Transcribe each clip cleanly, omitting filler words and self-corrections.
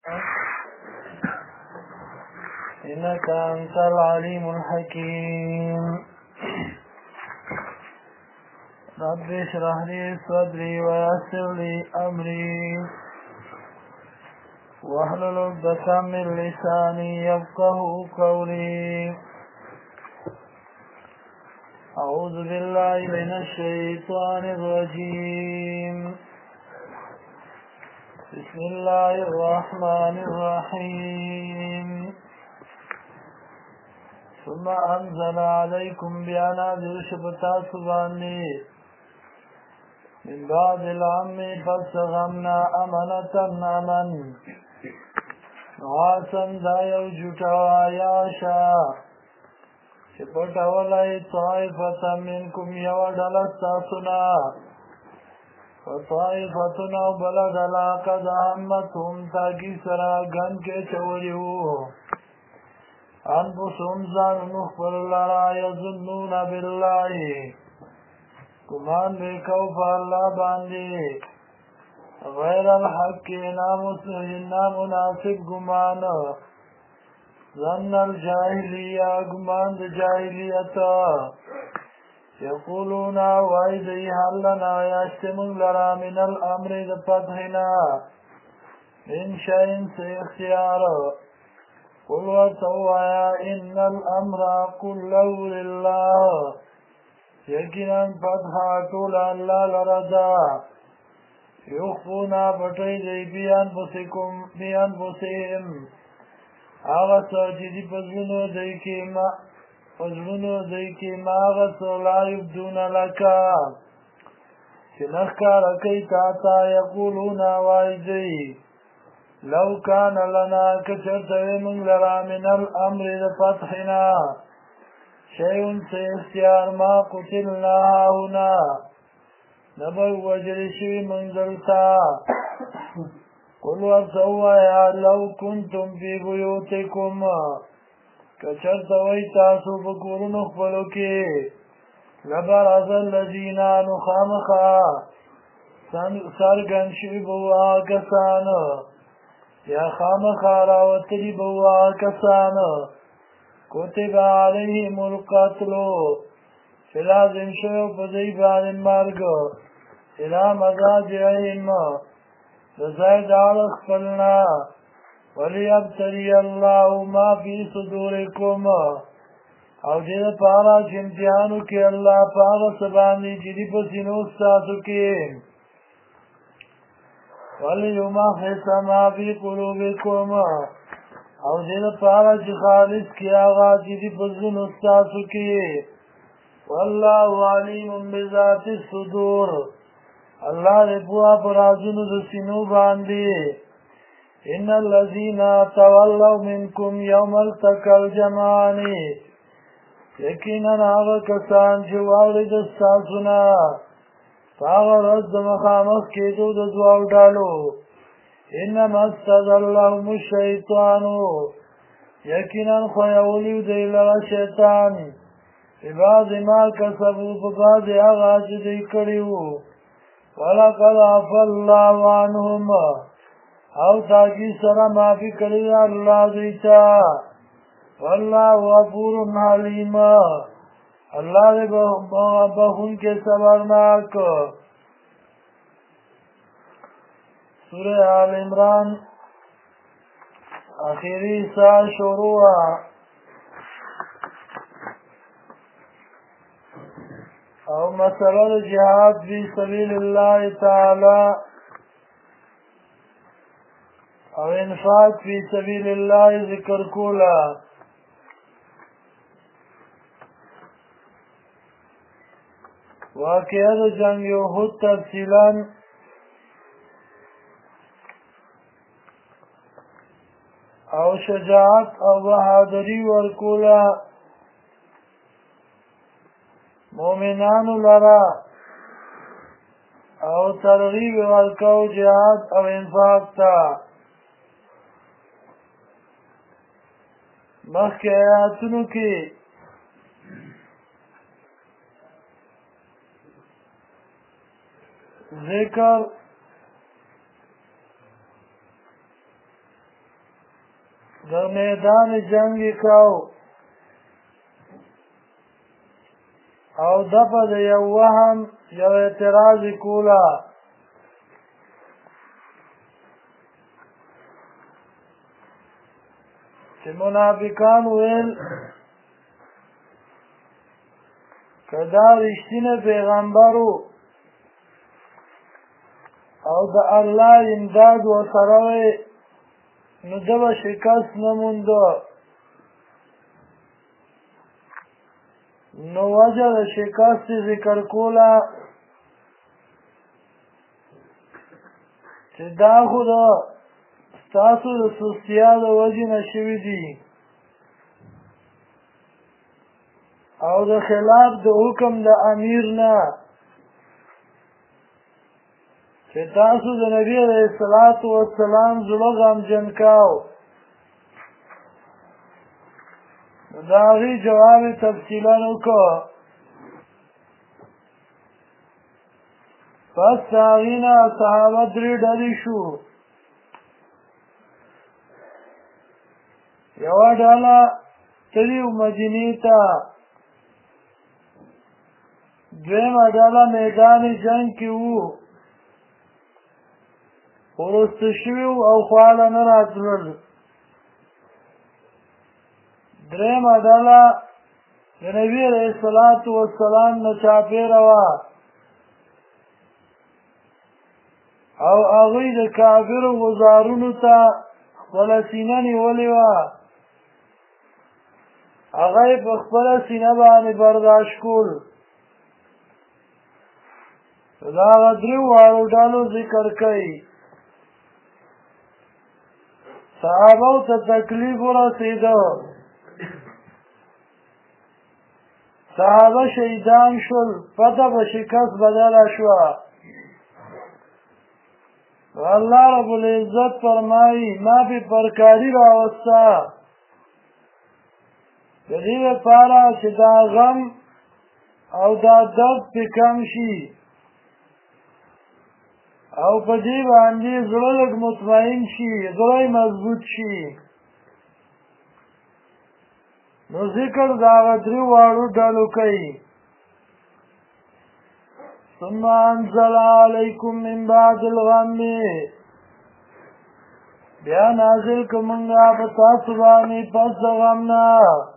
إنك أنت العليم الحكيم رب اشرح لي صدري ويسر لي أمري واحلل عقدة من لساني يفقه قولي أعوذ بالله من الشيطان الرجيم بسم الله الرحمن الرحيم ثم أنزل عليكم بأنازل شبتا سباني من بعد العم فاستغمنا أمنة أمن نواسا دا يوجوتا ياشا شبتا ولي طائفة منكم يودل الساسنا وطائفتنا بلدلا قد همتهم تاكي سراغن کے چوریو انفسهم زان نخبر لرا يظنون بالله گمان بکو پا اللہ باندے غیر الحق نامناسب گمان ظن الجاہلیہ گمان دا جاہلیتا یقولون وائدی حلنا یاشتمن لرا من الامر دا فتحنا من شئین سے اختیار قل وتوایا ان الامر كله لله یقینا فتحا طول اللہ لردا یخفونا بطی دی بانفسهم آغا ساجدی پزلونو دیکی ما آغا سولا یبدون لکا چنخکا رکی تاتا یقولونا وائدی لو کان لنا کچرتوی من لرا من الامر فتحنا شیئن سے اختیار ما قتلنا هاونا نبو وجرشی منزلتا قل ورسوایا لو کنتم فی بیوتکم کچرتوی تاسو بکورن اخبرو کی لبرز الذین نخامخا سرگنشی بوا کسان یا خامخا راوتلی بوا کسان کتب علیہم القتل لازم شو بزیبان المرگ الى مضاجعهم رزاید عرق فلنا ولیبتلی اللہ ما فی صدورکم او دید پارا چمتحانو کی اللہ پارا سبانی جدی پسینو استاسو کی ولیمحص ما فی قلوبکم او دید پارا چی خالص کی آغا جدی پسین استاسو کی واللہ علیم بذات الصدور اللہ ربوا پرازن دسینو باندی ان الذین تولوا منکم یوم التقى الجمعان یقینا آغا کسان چواوری دستاسونا فاغا رد مخامخ کیدو دزواو ڈالو انما استذلهم الشیطانو یقینا خویولیو دیلغا شیطان بعض ما کسبو ببعض آغاز دی کریو ولقد عفا اللہ عنهم او تاکی سر معافی کری اللہ دیتا واللہ غفور حلیم اللہ دے بخون کے صبرناک سورہ آل عمران آخری سا شروع او مسئلہ جہاد فی سبیل اللہ تعالی او انفاق فی سبیل اللہ ذکر کولا واقعہ جنگ احد تفصیلا او شجاعت او بہادری ورکولا مومنانو لرا او ترغیب ورکو جهاد او انفاق تا مخی آیاتونو کی ذکر در میدان جنگی کاو او دفع د یو وهم یو اعتراض کولا چې منافقان ویل که دا رښتینه پیغمبرو او د الله امداد ورسره وی نو ده به شکست نه مونده نو وجه د شکست ذکر کوله چې دا خو د ستاسو د سستیا د وجې نه شوي دي او د خلاف د حکم د امیر نه چې تاسو د نبي علیه الصلاة والسلام زړه غمجن کاو د هغې جواب یې تفصیلا وکړه پس د هغې نه صحابه درې ډلې شو یوه ډله تلي وو مدینې ته دویمه ډله میدان جنګ کې وو وروسته شوي او خواله نه راتلل درېیمه ډله د نبي علیه الصلاة والسلام نه چاپېره وه او هغوی د کافرو غزارونو ته خپله سینه نیولې وه هغه یې په خپله سینه باندې برداشت کول د هغه درېو واړو ډلو ذکر کوي صحابو ته تکلیف ورسېده صحابه شهیدان شول پته په شکست بدله شوه الله رب العزت فرمایي ما پې پرکاري راوسته د دې لپاره چې دا غم او دا درد پې کم شي او په دې باندې زړه لږ مطمئن شي زړه یې مضبوط شي نو ذکر د هغه درې واړو ډلو کوي ثم انزل علیکم من بعد الغم بیا نازل که مونږه په تاسو باندې پس د غم نه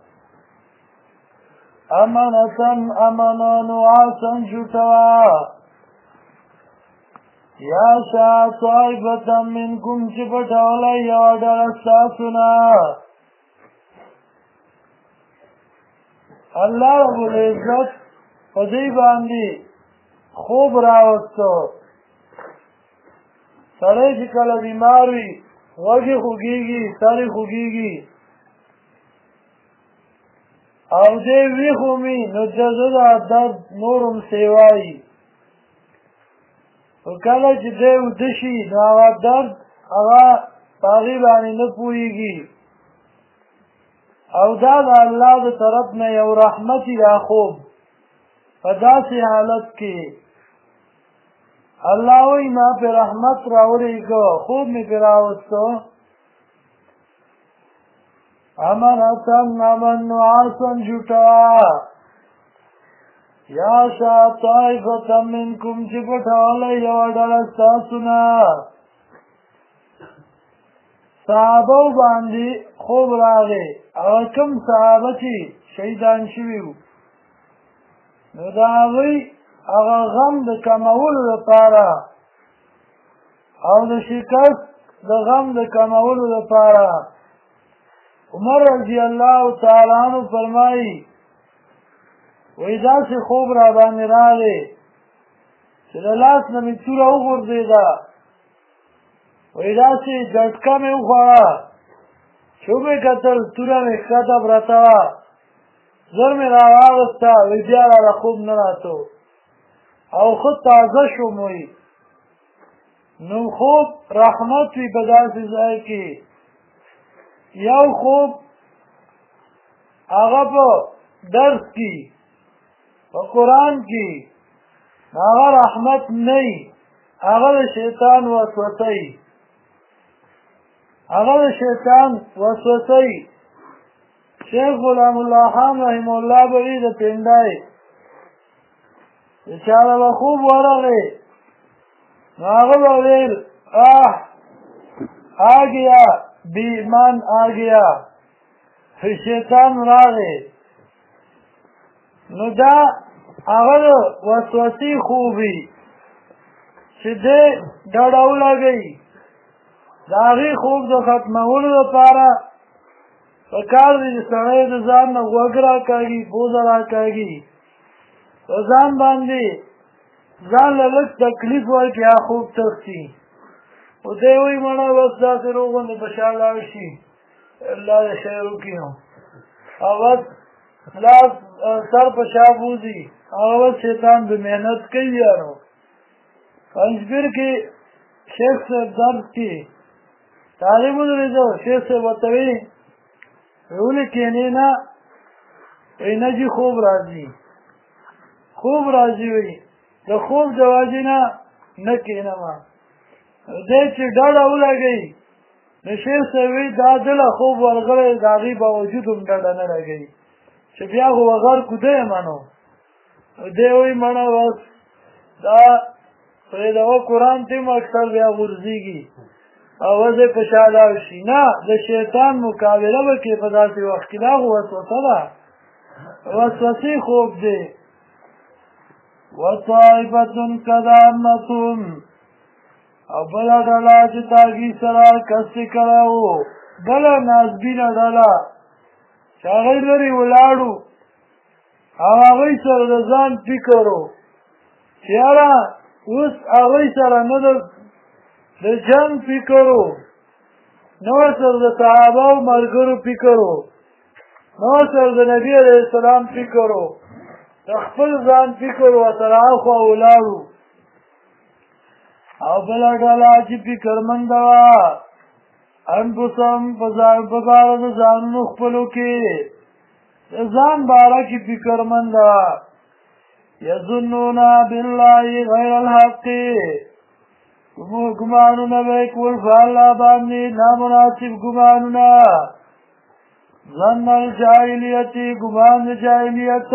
امنة امنا نعاسا جوټوه یا شاء طائفة منکم چې پټوله یوه ډله ستاسو نه الله رب العزت په دې باندې خوب راوستو سړی چې کله بیمار وي غوږ یې خوږېږي سر یې خوږېږي او دی ویښ ومي نو د ده دا درد نور هم سیوایي خو کله چې دی وده شي نو هغه درد هغه په هغې باندې نه پوهېږي او دا د الله د طرف نه یو رحمت دا خوب په داسې حالت کې الله وایي ما پې رحمت راولېږه خوب مې پې راوسته امنة امن نعاسا جوټوه یا شاء طائفة منکم چې پټوله یوه ډله ستاسو نه صحابو باندې خوب راغی هغه کوم صحابه چې شهیدان شوي وو نو د هغوی هغه غم د کمولو لپاره او د شکست د غم د کمولو لپاره عمر رضی الله تعالی عنہ فرمایي وایي داسې خوب را باندې راغی چې د لاس نه مې توره وغورځېده وایي داسې جټکه مې وخوړه چې ومې کتل توره مې ښکته پرته وه زر مې راواغسته وایي بیا راله خوب نه راته او ښه تازه شوم وایي نو خوب رحمت وي په داسې ځای کې یو خوب هغه په درس کې په قرآن کې هغه رحمت نه وي هغه د شیطان وسوسه وي هغه د شیطان وسوسې شیخ غلام الله خان رحم الله به وي د پنډای چې هغه به خوب ورغی نو هغه به ویل آ گیا بیمان آ گیا شیطان راغی نو دا هغه د وسوسې خوبي چې دی ډډه ولګوي د هغې خوب د ختمولو لپاره پکار دی چې سړی د ځان نه غوږ راکاږي پوزه راکاږي په ځان باندې ځان له لږ تکلیف ورکړي هغه خوب تښتي خو دی وایي مړه بس داسې روغ غوندې په شا لاړ شي الله دې خیر وکړي نو او بس لاس سر په شا بوځي هغه بس شیطان به محنت کوي یارو پنجبیر کې شیخ صاحب درس کې تعلیم ودرېده شیخ صاحب ورته وایي ولې کښېنې نه وایي نه جي خوب راځي خوب راځي وایي د خوب د وجې نه کښېنم دی چې ډډه ولګوي نو شیخ صاحب وایي دا دله خوب ورغلی د هغې باوجود هم ډډه نه لګوي چې بیا خو به غر کوده یم نو دی وایي مړه بس دا پرېږده قرآن ته هم اکثر بیا غورځېږي او وزې په شا لاړ شي نه د شیطان مقابله به کې په داسې وخت کې دا خو وسوسه ده وسوسې خوب دی وطائفة کدامتون او بله ډله چې تاګي سره کسې کړی وو بله نازبینه ډله چې هغوی لرې ولاړو او هغوی سره د ځان فکر و چې یاره اوس هغوی سره نه د جنګ فکر و نه ورسره د صحابه او ملګرو فکر و نه ورسره د نبي علیه السلام فکر و د خپل ځان فکر ورسره اخوا ولاړو او بله ډله چې فکرمنده وه انفسهم په باره د ځانونو خپلو کې د ځان باره کې فکرمنده وه یظنون بالله غیر الحق ګمانونه به یې کول په الله باندې نامناسب ګمانونه ظن الجاهلیت ګمان د جاهلیت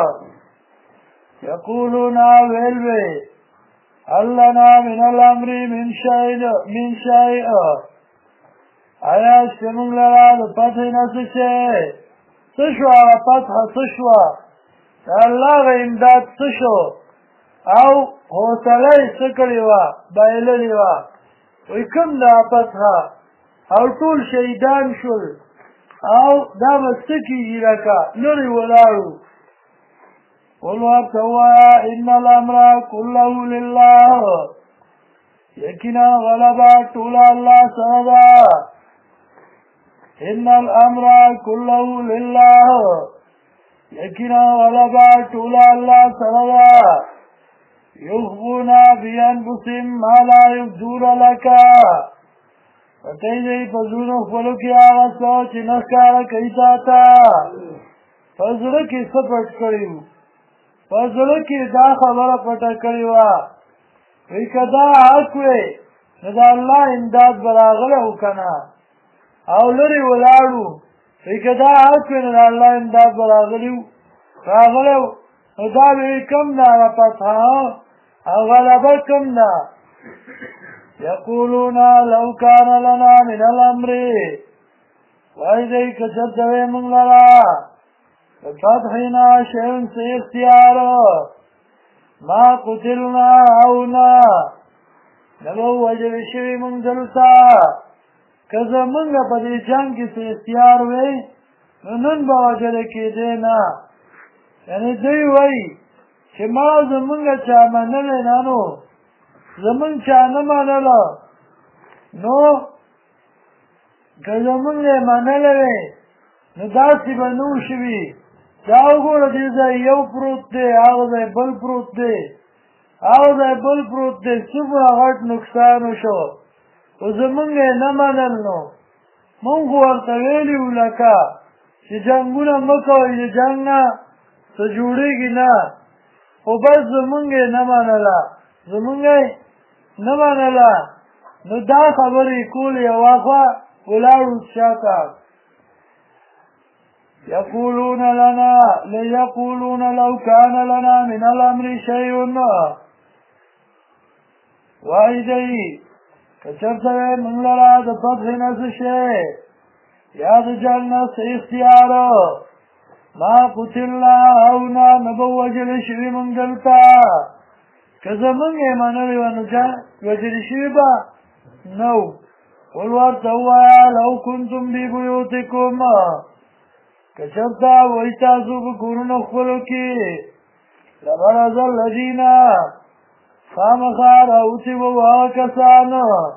یقولون ویل به هل لنا من الامر من شیء آیا شته موږ لره د فتحې نه څه شی څه شوه هغه فتحه څه شوه د الله هغه امداد څه شو او حوصله یې څه کړې وه بایللې وه وایي کوم دا فتحه او ټول شهیدان شول او دا به څه کېږي لکه لرې ولاړو قل ورته ووایه ان الامر کله لله یقینا غلبه ټوله الله سره ده ان الامر كله لله یقینا غلبه ټوله الله سره ده یخفون بانفسهم ما لا یبدون لك پټوي دی په زړونو خپلو کې هغه څه چې نه ښکاره کوي تا ته په زړه کې څه پټ کړي وو په زړه کې دا خبره پټه کړې وه وایي که دا حق وی نو د الله امداد به راغلی و که نه او لرې ولاړو وایي که دا حق وی نو د الله امداد به راغلی و نو دا به یې کم ده هغه فتحه او غلبه کم ده یقولون لو کان لنا من الامر وایي دی که چېرته وی موږ لره فتحنا شیء سے اختیار ما قتلنا او نه نبه وجل شوي موږ دلته که زمونږ په دې جنګ کې څه اختیار وی نو نن به وجله کېدی نه یعنې دوی وایي چې ما زمونږ چا منلی نه نو زمونږ چا نه منله نو که زمونږ یې منلی وی نو داسې به نه و شوي دا وګوره دې ځای یو پروت دی هغه ځای بل پروت دی هغه ځای بل پروت دی څومره غټ نقصان وشو خو زمونږ یې نه منل نو مونږ خو ورته ویلي وو لکه چې جنګونه مه کوئ د جنګ نه څه جوړېږي نه خو بس زمونږ یې نه منله زمونږ یې نه منله نو دا خبرې کولې یوه خوا ولاړو شاته ليقولون لو كان لنا من الامر شيء وایدی کچرته من لرا د فتح نس شی یا د جنت اختیار ما قتلنا اونا نبو وجل شوی من دلتا که زمونږ یې منلی وه نو وجل شوي به نو قل ورته ووایه لو کنتم ببیوتکم که چېرته وایي تاسو په کورونو خپلو کې لبرز الذین خامخا راوتي به هغه کسان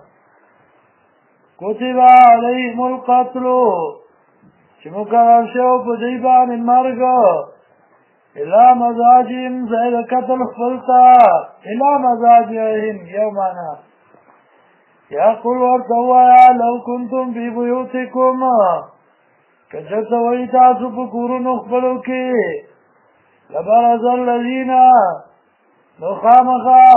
کتب علیهم القتل چې مقرر شوی په دوی باندې مرګ الا مزاجهم زید قتل خپلتا الا مزاجهم یو معنا یا قل ورته ووایه لو کنتم فی بیوتکم که چېرته وایي تاسو په کورونو خپلو کې لبرز الذین نو خامخا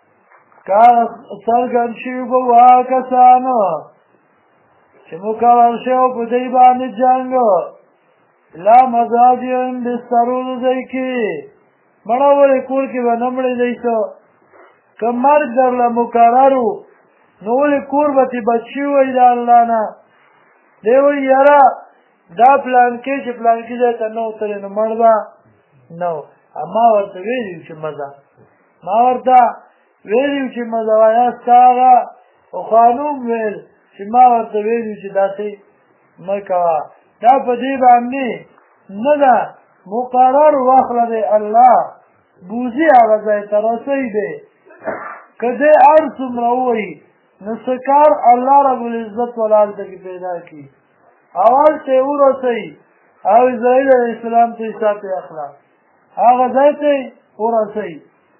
څرګند شوي به وو هغه کسان چې مقرر شوی په دوی باندې جنګ لا مزاجهم بسترو د دوی کې مړه ولې کور کې به نه مړې دی څه که مرګ درله مقرر و نو ولې کور به ترې بچ شوي وی د الله نه دی وایي یاره دا پلانکې چې پلانکي ځای ته نه وتلی نو مړ به نه و ما ورته ویلي چې مزه ما ورته ویلي چې مزه وایه ستا هغه خانوم ویل چې ما ورته ویلي چې داسې مه کوه دا په دې باندې نه ده مقرر واخله دی الله بوځي هغه ځای ته رسی دی که دی هر څومره ووایي نو څه کار الله رب العزت ولا هلته کې پیدا کړي اول ته یې ورسوي او اسرائیل علیه السلام ته حساب یې اخله هغه ځای ته یې ورسوي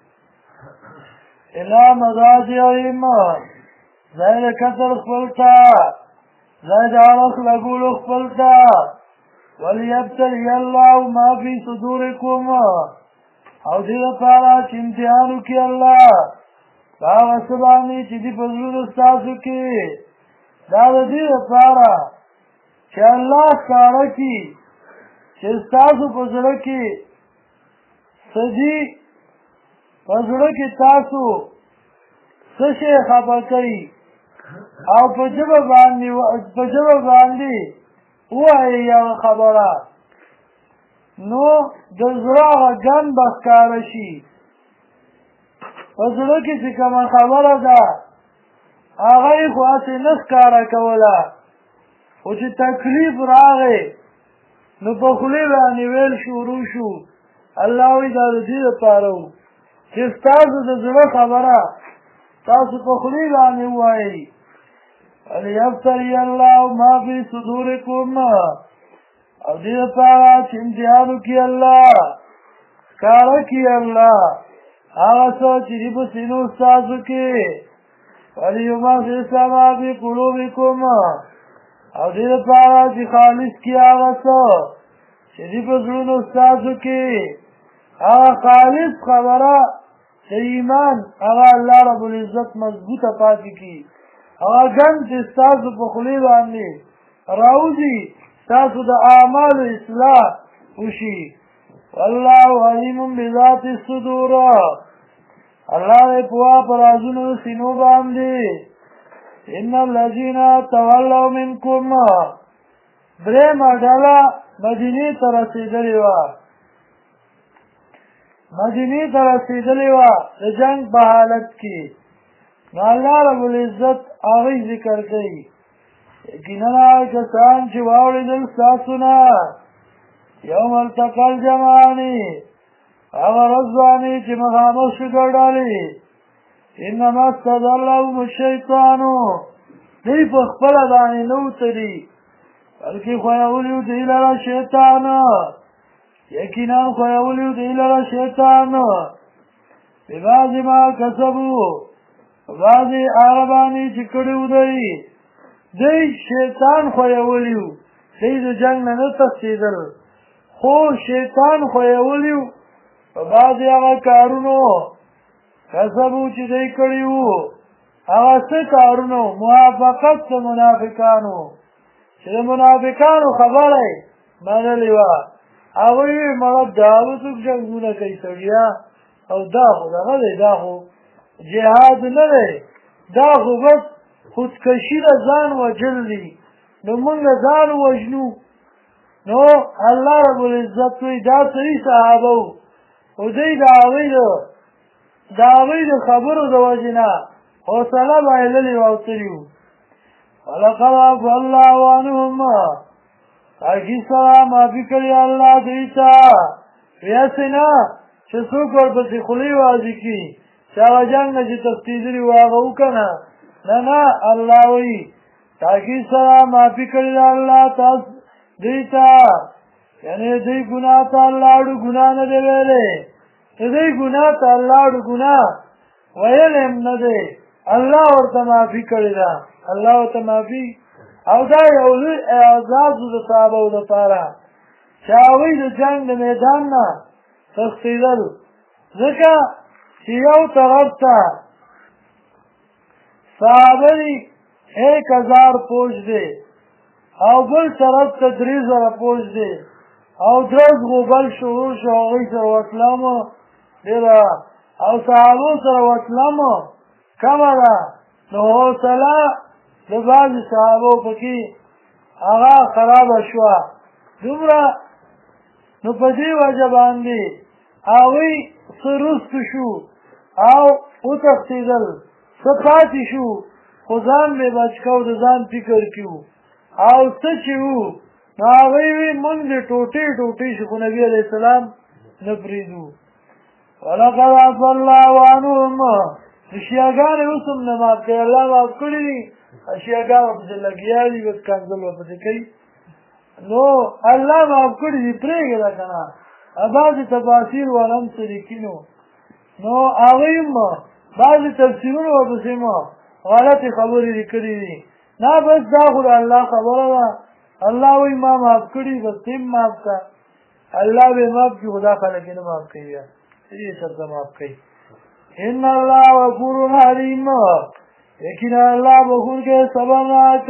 الا مضاجعهم ځای د کتل خپل ته ځای د اړخ لګولو خپل ته وليبتلي الله ما في صدورکم او دې لپاره چې امتحان وکړي الله په هغه څه باندې چې دي په زړونو ستاسو کې دا د دې لپاره چې الله ښکاره کړي چې ستاسو په زړه کې څه دي په زړه کې تاسو څه شی خفه کوي او په ژبه باندې ووایي یوه خبره نو د زړه هغه ګن به ښکاره شي په زړه کې چې کومه خبره ده هغه یې خو هسې نه ښکاره کوله خو چې تکلیف راغی نو په خولې باندې ویل شروع شو الله وایي دا د دې لپاره و چې ستاسو د زړه خبره تاسو په خولې باندې ووایئ وليبتلي الله ما في صدورکم او دې لپاره چې امتحان وکړي الله ښکاره کړي الله هغه څه چې دي په سینو ستاسو کې وليمحص ما في قلوبکم او دې لپاره چې خالص کړي هغه څه چې دي په زړونو ستاسو کې هغه خالص خبره د ایمان هغه الله رب العزت مضبوطه پاتې کړي هغه ګن چې ستاسو په خولې باندې راوځي ستاسو د اعمالو اصلاح وشي والله علیم بذات الصدور الله دې پوهه په رازونو سینو باندې ان الذين تولوا منكم درېمه ډله مدینې ته رسېدلې وه د جنګ په حالت کې نو الله رب العزت هغوی ذکر کوي یقینا هغه کسان چې واورېدل ستاسو نه یوم التقى الجمعان هغه ورځ باندې چې مخامخ شو دوه ډلې انما استزلهم الشیطان دوی په خپله باندې نه وتلي بلکې ښویولي وو دوی لره شیطان یقینا ښویولي وو دوی لره شیطان ببعض ما کسبو بعضې هغه باندې چې کړي وو دوی شیطان ښویولي وو دوی د جنګ نه نه تښتېدل خو شیطان ښویولي وو په بعضې هغه کارونو کسبو چې دوی کړي وو هغه څه کارونو موافقت د منافقانو چې د منافقانو خبره منلې وه هغوی ویل مړه دا به څوک جنګونه کوي سړیا او دا خو دغه دی دا خو جهاد نه دی دا خو بس خودکشي د ځان وجل دي نو موږ ځان وژنو نو الله رب العزت وایي دا صحیح صحابه وو خو دوی د هغوی د خبرو د وجې نه حوصله بایللې وه او تلي وو ولقد عفا الله عنهم تاکي سره معافي کړې الله دوی ته یاسې نه چې څوک ورپسې خولې وازي کړي چې هغه جنګ نه چې تښتېدلي وو هغه وکنه نه الله وایي تاکي سره معافي کړې الله تاسو دوی ته یعنې دوی ګناه ته الله اړو ګناه نه دی ویلی دوی ګناه ته الله اړو ګناه ویل هم نه دی الله ورته معافي کړې ده الله ورته معافي او دا یو لوی اعزاز د صحابو دپاره چې هغوی د جنګ د میدان نه تښتېدل ځکه چې یو طرف ته صحابه دي 1000 فوج دی او بل طرف ته 3000 فوج دی او درز غوبل شروع شو هغوی سره وسله مو ډېره او صحابو سره وسله مو کمه ده نو حوصله د بعضې صحابو پکې هغه خرابه شوه دومره نو په دې وجه باندې هغوی څه رستو شو او وتښتېدل څه پاتې شو خو ځان مې بچ کو د ځان فکر کې وو او څه چې وو نو هغوی وی مونږ دې ټوټې شو خو نبي علیه السلام نه پرېږدو ولقد عفا الله عنهم شیعګانې اوس هم نه معاف کوي الله معاف کړي دي شیعګان ورپسې لګیا دي بس کنځل ورپسې کوي نو الله معاف کړي دي پرېږده که نه بعضې تفاسیر والا هم څه لیکینو نو هغوی هم بعضې تفسیرونه ورپسې هم غلطې خبرې لیکلي دي نه بس دا خو د الله خبره ده الله وایي ما معاف کړي بس ته هم معاف کړه الله به معاف کړي خو دا خلک یې نه معاف کوي بیا دې چېرته معاف کوي ان الله غفور حلیم یقینا الله بخونکی صبرناک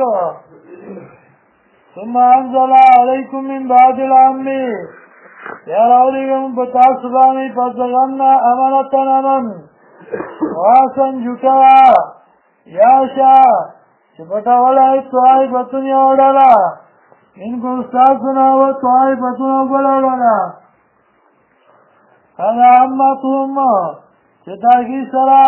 ثم انزل علیکم من بعد الامن یا راولیږم په تاسو باندې پس د غم نه امانتن امن واسن جوټه یا شه چې پټولی طایفتون یو ډله منکم ستاسو نه وه طایفتون بله ډله هغه عمتهم چې تاکي سره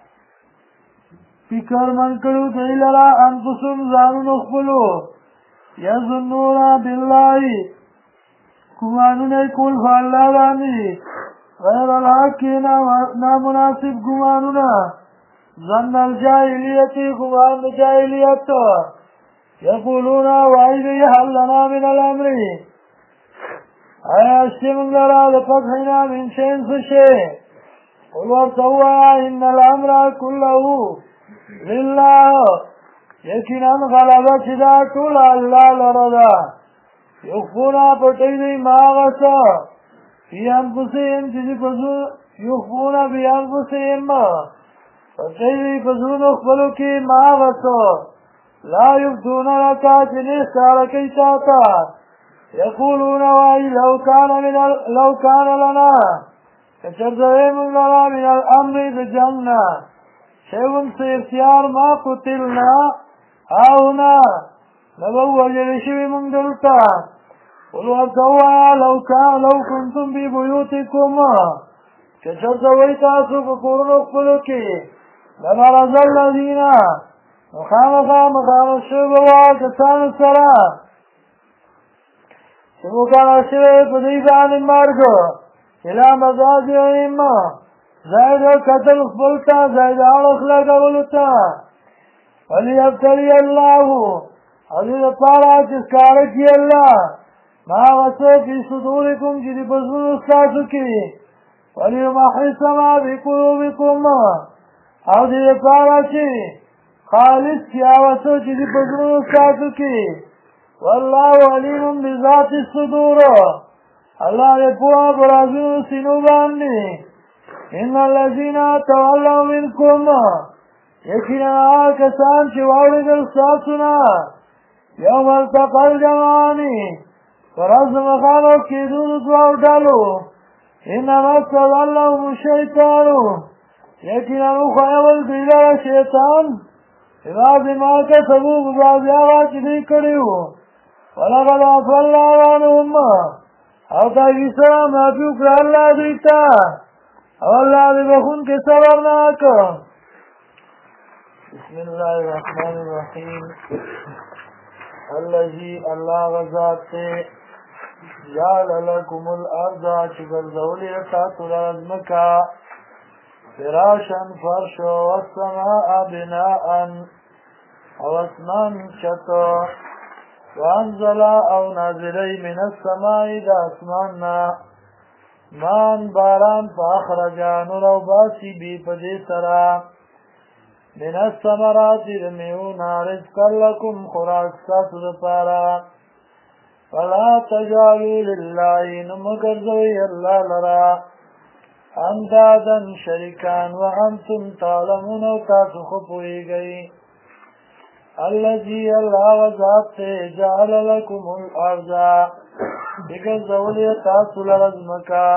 فکر من کړو دوی لره انفسهم ځانونو خپلو یظنون بالله ګمانونه یې کول په الله باندې غیر الحق نامناسب ګمانونه ظن الجاهلیت ګمان د جاهلیت یقولون وایي دوی هل لنا من الامر آیا شته موږ لره د فتح نه من شیء څه شی قل ورته ووایه ان الامر کله لله یقینا غلبه چې دا ټوله الله لره ده یخفونه پټوي دوی ما هغه څه فی انفسهم چې دي په یخفونه فی انفسهم پټوي دوی په زړونو خپلو کې ما هغه څه لا یبدون لک چې نه ښکاره کوي تا ته یقولون وایي لو کان لنا کچرته موږ لره من الامر د جنګ نه شیون څه اختیار ما قتلنا هاهنا نه به ووژل شوي موږ دلته قل ورته ووایه لو کنتم فی بیوتکم که چېرته وئ تاسو په کورونو خپلو کې لبرز الذین نو خامخا مخامخ شوي به وه کسانو سره چې مقرر شوی په دوی باندې مرګ الی مضاجعهم ځای د قتل خپل ته ځای د اړخ لګولو ته ولیبتلی الله او دې دپاره چې ښکاره کړي الله ما هغه څه فی صدورکم چې دي په زړونو ستاسو کې ولیمحص ما فی قلوبکم او دې دپاره چې خالص کړي هغه څه چې دي په زړونو ستاسو کې والله علیم بذات الصدور الله دې پوهه په رازونو سینو باندې ان الذین تولوا منکم یقینا هغه کسان چې واورېدل ستاسو نه یوم التقى الجمعان ورځ مخامخ کېدو د دوو ډلو انما استزلهم الشیطان یقینا وښیول دوی لره شیطان ببعض ما کسبوا په بعض هغه چې دوی کړي وو ولقد عفا الله عنهم او تاکي سره معافي وکړه الله دوی ته او الله دې بخونکي صبرناک. بسم الله الرحمن الرحیم. الذي الله غزات ته جعل لكم الارض چې ګرځولې تاسو لره ځمکه فراشا فرش والسماء بناء او اسمان چتو وانزل او نازلی من السماء دا اسماننا مان باران فاخرجان رو باسی بی پدی سرا من السمرات رمیونا رزقا لکم خوراک ساسو دپارا فلا تجعلوا لله نمگرزوی اللہ لرا اندادن شرکان وانتم تعلمون و تاسو خپوئی گئی. الذي الله وذات جعل لكم الارض بگرزولی تاسو لرزمکا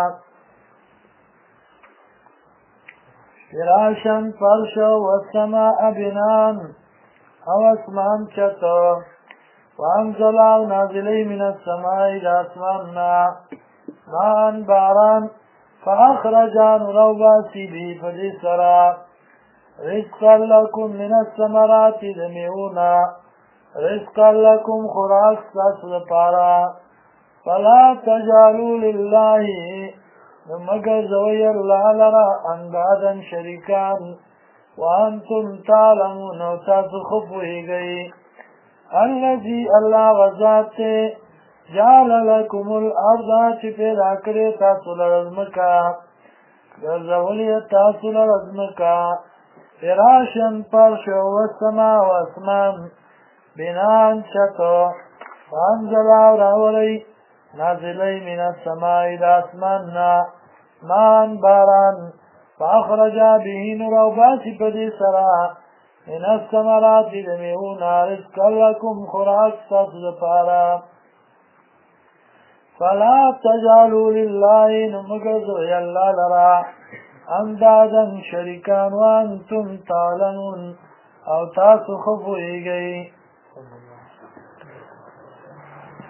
فراشا فرشا والسماء بنان او اسمان چتو وانزل او نازلی من السماء لاسماننا مان باران فاخرجان روباسی بی فدی سرا رزقا لکم من الثمرات دمیونا رزقا لکم خوراک ساسو دپارا فلا تجعلوا لله مگر زوی اللہ لرا اندادا شریکان وانتم تعلمون و تاسو خفوئی گئی. الذي اللہ غزات جعل لكم الارض چې پیدا کړې تاسو لرزمکا ګرځولې تاسو لرزمکا فراشن فرش والسماء واسمان بنان چتو وانزل راولی نازلی من السماء الاسماننا مان باران فاخرجا به نروباسی پدی سرا من الثمرات دمیونا رزقا لکم خوراک تاسو دپارا فلا تجعلوا لله نمگزو یالله لرا اندادا شریکان وانتم تعلمون او تاسو خفوئی گئی.